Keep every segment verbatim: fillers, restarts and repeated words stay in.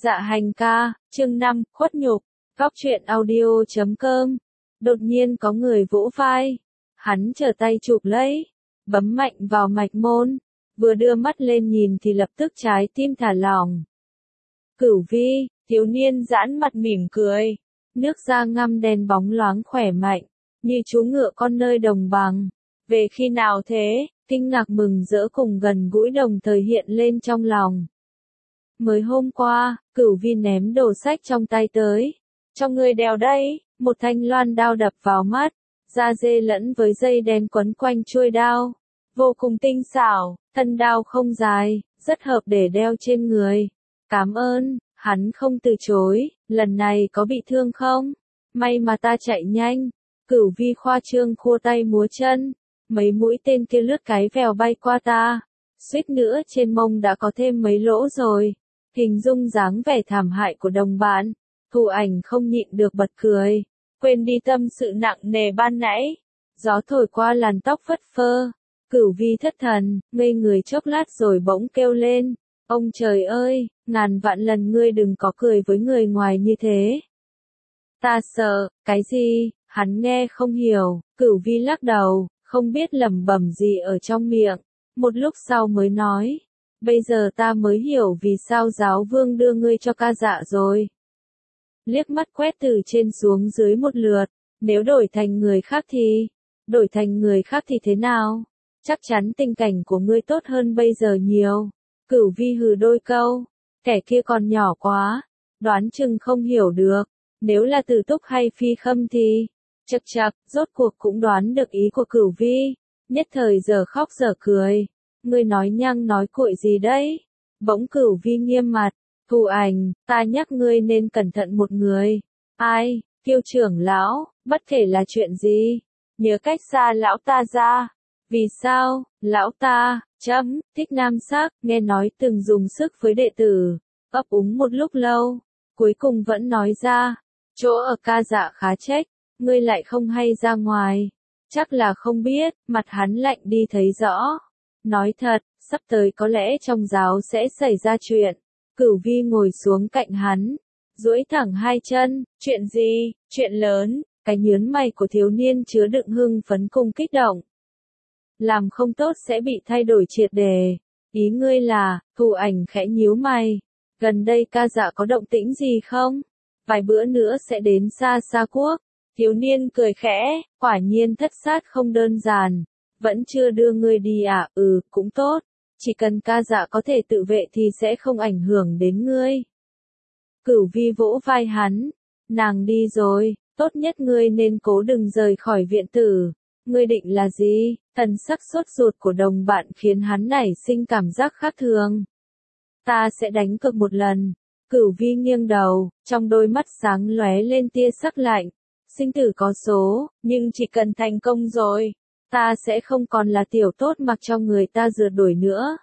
Dạ hành ca, chương năm, khuất nhục, góc truyện audio chấm com. Đột nhiên có người vỗ vai. Hắn trở tay chụp lấy, bấm mạnh vào mạch môn. Vừa đưa mắt lên nhìn thì lập tức trái tim thả lỏng. Cửu Vi, thiếu niên giãn mặt mỉm cười. Nước da ngăm đen bóng loáng khỏe mạnh, như chú ngựa con nơi đồng bằng. Về khi nào thế? Kinh ngạc mừng rỡ cùng gần gũi đồng thời hiện lên trong lòng. Mới hôm qua, Cửu Vi ném đồ sách trong tay tới. Cho người đèo đây, một thanh loan đao đập vào mắt, da dê lẫn với dây đen quấn quanh chuôi đao. Vô cùng tinh xảo, thân đao không dài, rất hợp để đeo trên người. Cảm ơn, hắn không từ chối, lần này có bị thương không? May mà ta chạy nhanh. Cửu Vi khoa trương khua tay múa chân, mấy mũi tên kia lướt cái vèo bay qua ta. Suýt nữa trên mông đã có thêm mấy lỗ rồi. Hình dung dáng vẻ thảm hại của đồng bạn, Thù Ảnh không nhịn được bật cười, quên đi tâm sự nặng nề ban nãy. Gió thổi qua làn tóc phất phơ, Cửu Vi thất thần, ngây người chốc lát rồi bỗng kêu lên, ông trời ơi, ngàn vạn lần ngươi đừng có cười với người ngoài như thế. Ta sợ, cái gì? Hắn nghe không hiểu, Cửu Vi lắc đầu, không biết lẩm bẩm gì ở trong miệng, một lúc sau mới nói. Bây giờ ta mới hiểu vì sao giáo vương đưa ngươi cho ca dạ rồi. Liếc mắt quét từ trên xuống dưới một lượt, nếu đổi thành người khác thì, đổi thành người khác thì thế nào? Chắc chắn tình cảnh của ngươi tốt hơn bây giờ nhiều. Cửu Vi hừ đôi câu, kẻ kia còn nhỏ quá, đoán chừng không hiểu được, nếu là Tử Túc hay Phi Khâm thì, chậc chậc, rốt cuộc cũng đoán được ý của Cửu Vi, nhất thời giờ khóc giờ cười. Ngươi nói nhăng nói cuội gì đấy? Bỗng Cửu Vi nghiêm mặt, Thù Ảnh, ta nhắc ngươi nên cẩn thận một người. Ai? Kiêu trưởng lão, bất kể là chuyện gì, nhớ cách xa lão ta ra. Vì sao? Lão ta, chấm, thích nam sắc, nghe nói từng dùng sức với đệ tử, ấp úng một lúc lâu, cuối cùng vẫn nói ra, chỗ ở ca dạ khá trách, ngươi lại không hay ra ngoài. Chắc là không biết, mặt hắn lạnh đi thấy rõ. Nói thật, sắp tới có lẽ trong giáo sẽ xảy ra chuyện. Cửu Vi ngồi xuống cạnh hắn, duỗi thẳng hai chân, chuyện gì, chuyện lớn, cái nhướng mày của thiếu niên chứa đựng hưng phấn cùng kích động. Làm không tốt sẽ bị thay đổi triệt đề. Ý ngươi là, Thù Ảnh khẽ nhíu mày. Gần đây ca dạ có động tĩnh gì không? Vài bữa nữa sẽ đến Sa Sa Quốc. Thiếu niên cười khẽ, quả nhiên thất sát không đơn giản. Vẫn chưa đưa ngươi đi à? Ừ, cũng tốt. Chỉ cần ca dạ có thể tự vệ thì sẽ không ảnh hưởng đến ngươi. Cửu Vi vỗ vai hắn. Nàng đi rồi, tốt nhất ngươi nên cố đừng rời khỏi viện tử. Ngươi định là gì? Thần sắc sốt ruột của đồng bạn khiến hắn nảy sinh cảm giác khác thường. Ta sẽ đánh cược một lần. Cửu Vi nghiêng đầu, trong đôi mắt sáng lóe lên tia sắc lạnh. Sinh tử có số, nhưng chỉ cần thành công rồi, ta sẽ không còn là tiểu tốt mặc cho người ta rượt đuổi nữa.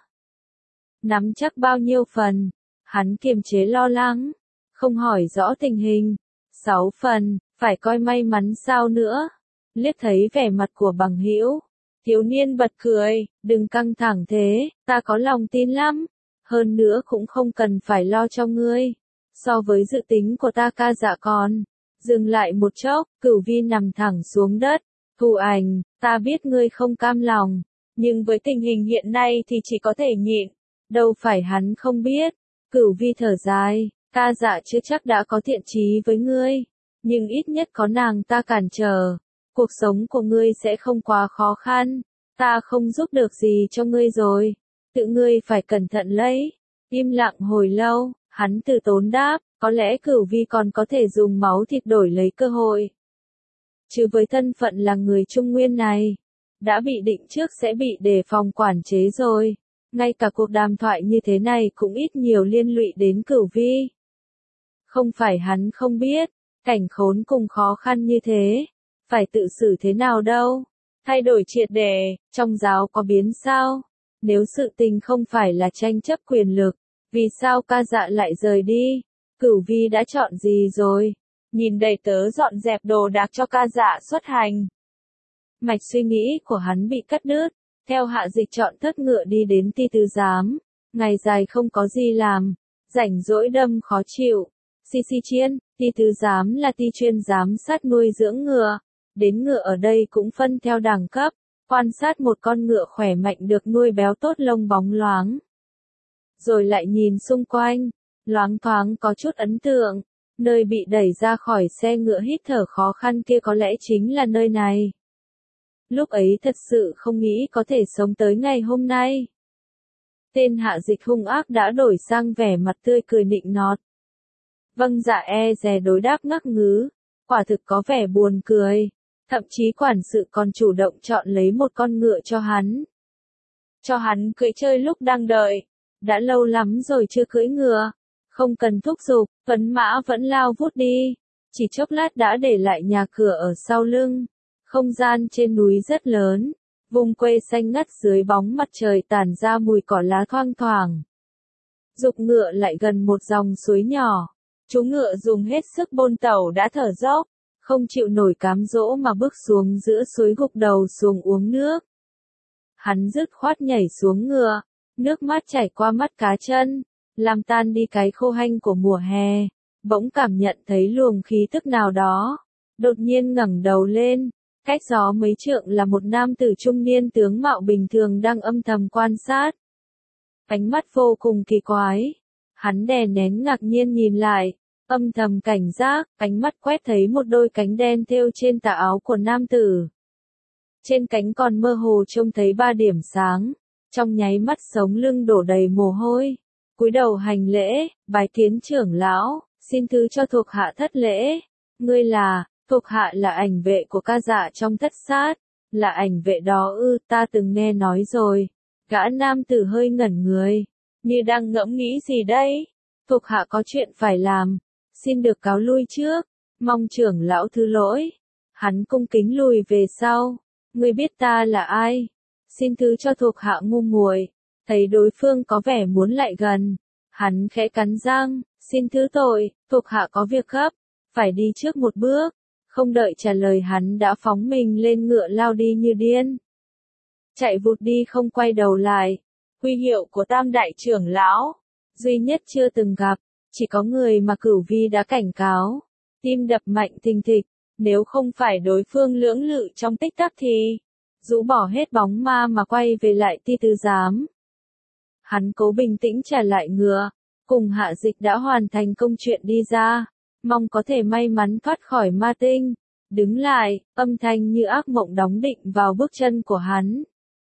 Nắm chắc bao nhiêu phần? Hắn kiềm chế lo lắng, không hỏi rõ tình hình. Sáu phần, phải coi may mắn sao nữa. Liếc thấy vẻ mặt của bằng hữu, thiếu niên bật cười, đừng căng thẳng thế, ta có lòng tin lắm. Hơn nữa cũng không cần phải lo cho ngươi. So với dự tính của ta ca dạ còn. Dừng lại một chốc, Cửu Vi nằm thẳng xuống đất. Thù Ảnh, ta biết ngươi không cam lòng, nhưng với tình hình hiện nay thì chỉ có thể nhịn. Đâu phải hắn không biết. Cửu Vi thở dài, ca dạ chưa chắc đã có thiện chí với ngươi, nhưng ít nhất có nàng ta cản trở. Cuộc sống của ngươi sẽ không quá khó khăn. Ta không giúp được gì cho ngươi rồi. Tự ngươi phải cẩn thận lấy. Im lặng hồi lâu, hắn từ tốn đáp, có lẽ Cửu Vi còn có thể dùng máu thịt đổi lấy cơ hội. Chứ với thân phận là người Trung Nguyên này, đã bị định trước sẽ bị đề phòng quản chế rồi. Ngay cả cuộc đàm thoại như thế này cũng ít nhiều liên lụy đến Cửu Vi. Không phải hắn không biết, cảnh khốn cùng khó khăn như thế, phải tự xử thế nào đâu. Thay đổi triệt đề, trong giáo có biến sao? Nếu sự tình không phải là tranh chấp quyền lực, vì sao ca dạ lại rời đi? Cửu Vi đã chọn gì rồi? Nhìn đầy tớ dọn dẹp đồ đạc cho ca dạ xuất hành. Mạch suy nghĩ của hắn bị cắt đứt, theo hạ dịch chọn thất ngựa đi đến ti tứ giám. Ngày dài không có gì làm, rảnh rỗi đâm khó chịu. Xi xi chiên, ti tứ giám là ti chuyên giám sát nuôi dưỡng ngựa. Đến ngựa ở đây cũng phân theo đẳng cấp, quan sát một con ngựa khỏe mạnh được nuôi béo tốt lông bóng loáng. Rồi lại nhìn xung quanh, loáng thoáng có chút ấn tượng, nơi bị đẩy ra khỏi xe ngựa hít thở khó khăn kia có lẽ chính là nơi này. Lúc ấy thật sự không nghĩ có thể sống tới ngày hôm nay. Tên Hạ Dịch hung ác đã đổi sang vẻ mặt tươi cười nịnh nọt. Vâng dạ e dè đối đáp ngắc ngứ, quả thực có vẻ buồn cười. Thậm chí quản sự còn chủ động chọn lấy một con ngựa cho hắn. Cho hắn cưỡi chơi lúc đang đợi. Đã lâu lắm rồi chưa cưỡi ngựa. Không cần thúc giục, tuấn mã vẫn lao vút đi. Chỉ chốc lát đã để lại nhà cửa ở sau lưng. Không gian trên núi rất lớn. Vùng quê xanh ngắt dưới bóng mặt trời tản ra mùi cỏ lá thoang thoảng. Giục ngựa lại gần một dòng suối nhỏ. Chú ngựa dùng hết sức bôn tẩu đã thở dốc. Không chịu nổi cám dỗ mà bước xuống giữa suối gục đầu xuống uống nước. Hắn dứt khoát nhảy xuống ngựa, nước mắt chảy qua mắt cá chân, làm tan đi cái khô hanh của mùa hè, bỗng cảm nhận thấy luồng khí tức nào đó, đột nhiên ngẩng đầu lên, cách gió mấy trượng là một nam tử trung niên tướng mạo bình thường đang âm thầm quan sát. Ánh mắt vô cùng kỳ quái, hắn đè nén ngạc nhiên nhìn lại. Âm thầm cảnh giác, ánh mắt quét thấy một đôi cánh đen thêu trên tà áo của nam tử. Trên cánh còn mơ hồ trông thấy ba điểm sáng, trong nháy mắt sống lưng đổ đầy mồ hôi. Cúi đầu hành lễ, bái kiến trưởng lão, xin thứ cho thuộc hạ thất lễ. Ngươi là, thuộc hạ là ảnh vệ của ca dạ trong thất sát, là ảnh vệ đó ư, ta từng nghe nói rồi. Gã nam tử hơi ngẩn người, như đang ngẫm nghĩ gì đây, thuộc hạ có chuyện phải làm. Xin được cáo lui trước, mong trưởng lão thứ lỗi. Hắn cung kính lùi về sau. Ngươi biết ta là ai? Xin thứ cho thuộc hạ ngu muội. Thấy đối phương có vẻ muốn lại gần, hắn khẽ cắn răng, xin thứ tội, thuộc hạ có việc gấp, phải đi trước một bước. Không đợi trả lời hắn đã phóng mình lên ngựa lao đi như điên. Chạy vụt đi không quay đầu lại. Huy hiệu của Tam đại trưởng lão, duy nhất chưa từng gặp. Chỉ có người mà Cửu Vi đã cảnh cáo. Tim đập mạnh thình thịch, nếu không phải đối phương lưỡng lự trong tích tắc thì, rũ bỏ hết bóng ma mà quay về lại ti tứ giám. Hắn cố bình tĩnh trả lại ngựa, cùng Hạ Dịch đã hoàn thành công chuyện đi ra, mong có thể may mắn thoát khỏi ma tinh. Đứng lại, âm thanh như ác mộng đóng định vào bước chân của hắn.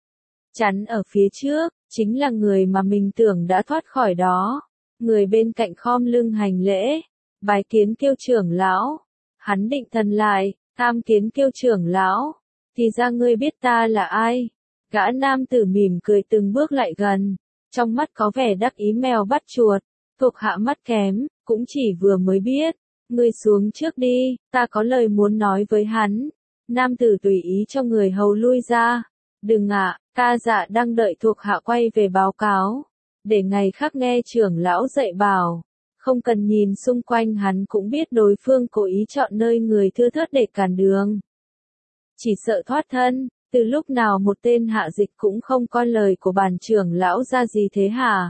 Chắn ở phía trước, chính là người mà mình tưởng đã thoát khỏi đó. Người bên cạnh khom lưng hành lễ, bái kiến Kiêu trưởng lão. Hắn định thần lại, tham kiến Kiêu trưởng lão. Thì ra ngươi biết ta là ai? Gã nam tử mỉm cười từng bước lại gần, trong mắt có vẻ đắc ý mèo bắt chuột. Thuộc hạ mắt kém, cũng chỉ vừa mới biết. Ngươi xuống trước đi, ta có lời muốn nói với hắn. Nam tử tùy ý cho người hầu lui ra. Đừng ạ, ca dạ đang đợi thuộc hạ quay về báo cáo. Để ngày khác nghe trưởng lão dạy bảo, không cần nhìn xung quanh hắn cũng biết đối phương cố ý chọn nơi người thưa thớt để cản đường. Chỉ sợ thoát thân, từ lúc nào một tên Hạ Dịch cũng không coi lời của bản trưởng lão ra gì thế hả?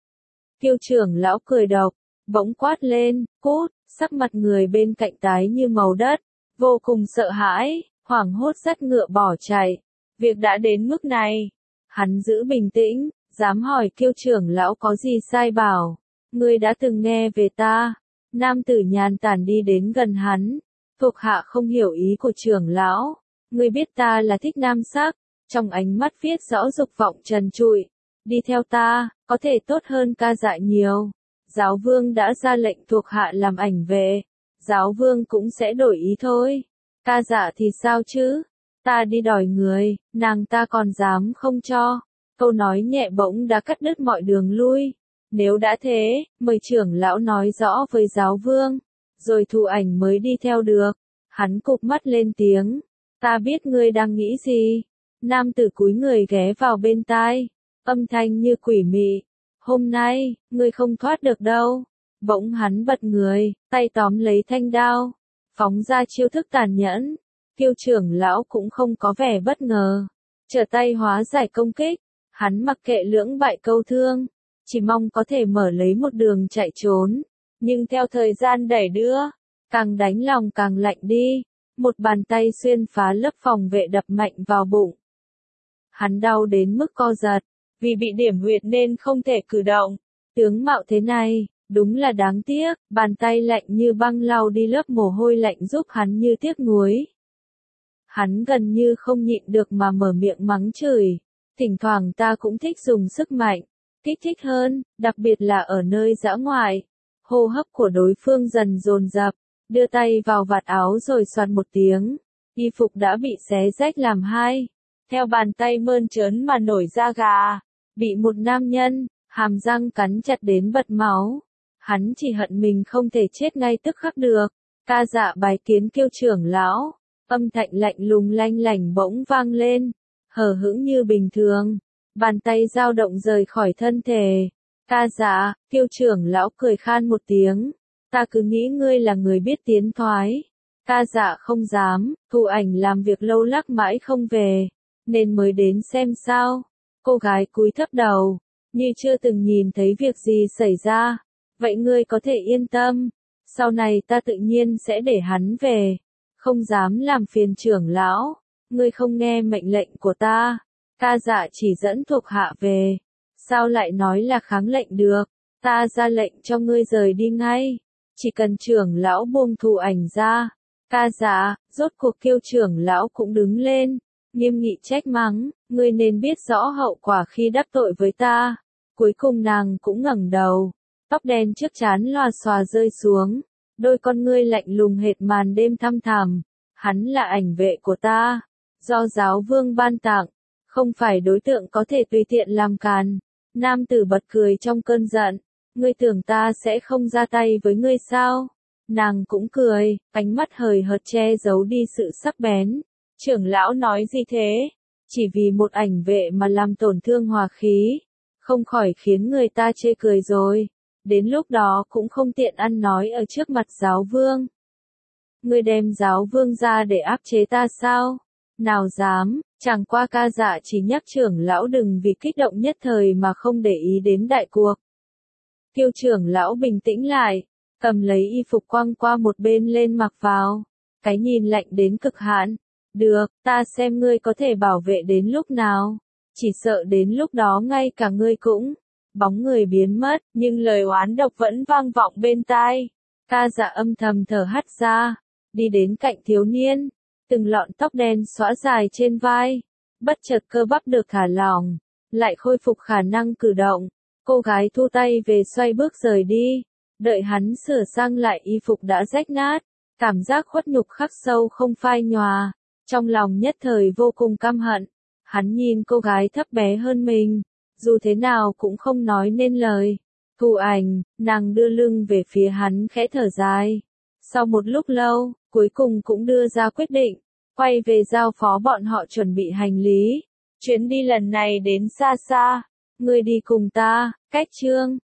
Kiêu trưởng lão cười độc, bỗng quát lên, cút, sắc mặt người bên cạnh tái như màu đất, vô cùng sợ hãi, hoảng hốt dắt ngựa bỏ chạy. Việc đã đến mức này, hắn giữ bình tĩnh. Dám hỏi Kiêu trưởng lão có gì sai bảo, ngươi đã từng nghe về ta. Nam tử nhàn tản đi đến gần hắn, thuộc hạ không hiểu ý của trưởng lão, ngươi biết ta là thích nam sắc, trong ánh mắt viết rõ dục vọng trần trụi, đi theo ta, có thể tốt hơn ca dạ nhiều. Giáo vương đã ra lệnh thuộc hạ làm ảnh vệ, giáo vương cũng sẽ đổi ý thôi. Ca dạ thì sao chứ, ta đi đòi người, nàng ta còn dám không cho. Câu nói nhẹ bỗng đã cắt đứt mọi đường lui. Nếu đã thế, mời trưởng lão nói rõ với giáo vương, rồi Thụ Ảnh mới đi theo được. Hắn cụp mắt lên tiếng, ta biết ngươi đang nghĩ gì. Nam tử cúi người ghé vào bên tai, âm thanh như quỷ mị. Hôm nay, ngươi không thoát được đâu. Bỗng hắn bật người, tay tóm lấy thanh đao, phóng ra chiêu thức tàn nhẫn. Kiêu trưởng lão cũng không có vẻ bất ngờ, trở tay hóa giải công kích. Hắn mặc kệ lưỡng bại câu thương, chỉ mong có thể mở lấy một đường chạy trốn. Nhưng theo thời gian đẩy đưa, càng đánh lòng càng lạnh đi, một bàn tay xuyên phá lớp phòng vệ đập mạnh vào bụng. Hắn đau đến mức co giật, vì bị điểm huyệt nên không thể cử động. Tướng mạo thế này, đúng là đáng tiếc, bàn tay lạnh như băng lau đi lớp mồ hôi lạnh giúp hắn như tiếc nuối. Hắn gần như không nhịn được mà mở miệng mắng chửi. Thỉnh thoảng ta cũng thích dùng sức mạnh, kích thích hơn, đặc biệt là ở nơi dã ngoại. Hô hấp của đối phương dần dồn dập, đưa tay vào vạt áo rồi soạt một tiếng. Y phục đã bị xé rách làm hai. Theo bàn tay mơn trớn mà nổi da gà, bị một nam nhân, hàm răng cắn chặt đến bật máu. Hắn chỉ hận mình không thể chết ngay tức khắc được. Ca dạ bái kiến Kiêu trưởng lão, âm thanh lạnh lùng lanh lảnh bỗng vang lên, hờ hững như bình thường. Bàn tay dao động rời khỏi thân thể. Ca dạ, Kiêu trưởng lão cười khan một tiếng. Ta cứ nghĩ ngươi là người biết tiến thoái. Ca dạ không dám, Thu Ảnh làm việc lâu lắc mãi không về, nên mới đến xem sao. Cô gái cúi thấp đầu, như chưa từng nhìn thấy việc gì xảy ra. Vậy ngươi có thể yên tâm, sau này ta tự nhiên sẽ để hắn về. Không dám làm phiền trưởng lão, ngươi không nghe mệnh lệnh của ta. Ca dạ chỉ dẫn thuộc hạ về. Sao lại nói là kháng lệnh được, ta ra lệnh cho ngươi rời đi ngay. Chỉ cần trưởng lão buông Thu Ảnh ra. Ca dạ, rốt cuộc Kiêu trưởng lão cũng đứng lên, nghiêm nghị trách mắng, ngươi nên biết rõ hậu quả khi đắc tội với ta. Cuối cùng nàng cũng ngẩng đầu, tóc đen trước trán lòa xòa rơi xuống, đôi con ngươi lạnh lùng hệt màn đêm thăm thẳm. Hắn là ảnh vệ của ta, do giáo vương ban tặng, không phải đối tượng có thể tùy tiện làm càn. Nam tử bật cười trong cơn giận, ngươi tưởng ta sẽ không ra tay với ngươi sao? Nàng cũng cười, ánh mắt hời hợt che giấu đi sự sắc bén. Trưởng lão nói gì thế? Chỉ vì một ảnh vệ mà làm tổn thương hòa khí, không khỏi khiến người ta chê cười rồi. Đến lúc đó cũng không tiện ăn nói ở trước mặt giáo vương. Ngươi đem giáo vương ra để áp chế ta sao? Nào dám, chẳng qua ca dạ chỉ nhắc trưởng lão đừng vì kích động nhất thời mà không để ý đến đại cuộc. Kiêu trưởng lão bình tĩnh lại, cầm lấy y phục quăng qua một bên lên mặc vào. Cái nhìn lạnh đến cực hạn. Được, ta xem ngươi có thể bảo vệ đến lúc nào. Chỉ sợ đến lúc đó ngay cả ngươi cũng. Bóng người biến mất, nhưng lời oán độc vẫn vang vọng bên tai. Ca dạ âm thầm thở hắt ra, đi đến cạnh thiếu niên. Từng lọn tóc đen xõa dài trên vai. Bất chợt cơ bắp được thả lỏng, lại khôi phục khả năng cử động. Cô gái thu tay về xoay bước rời đi. Đợi hắn sửa sang lại y phục đã rách nát. Cảm giác khuất nhục khắc sâu không phai nhòa. Trong lòng nhất thời vô cùng căm hận. Hắn nhìn cô gái thấp bé hơn mình, dù thế nào cũng không nói nên lời. Thu Ảnh, nàng đưa lưng về phía hắn khẽ thở dài. Sau một lúc lâu, cuối cùng cũng đưa ra quyết định, quay về giao phó bọn họ chuẩn bị hành lý. Chuyến đi lần này đến xa xa, ngươi đi cùng ta, cách chương.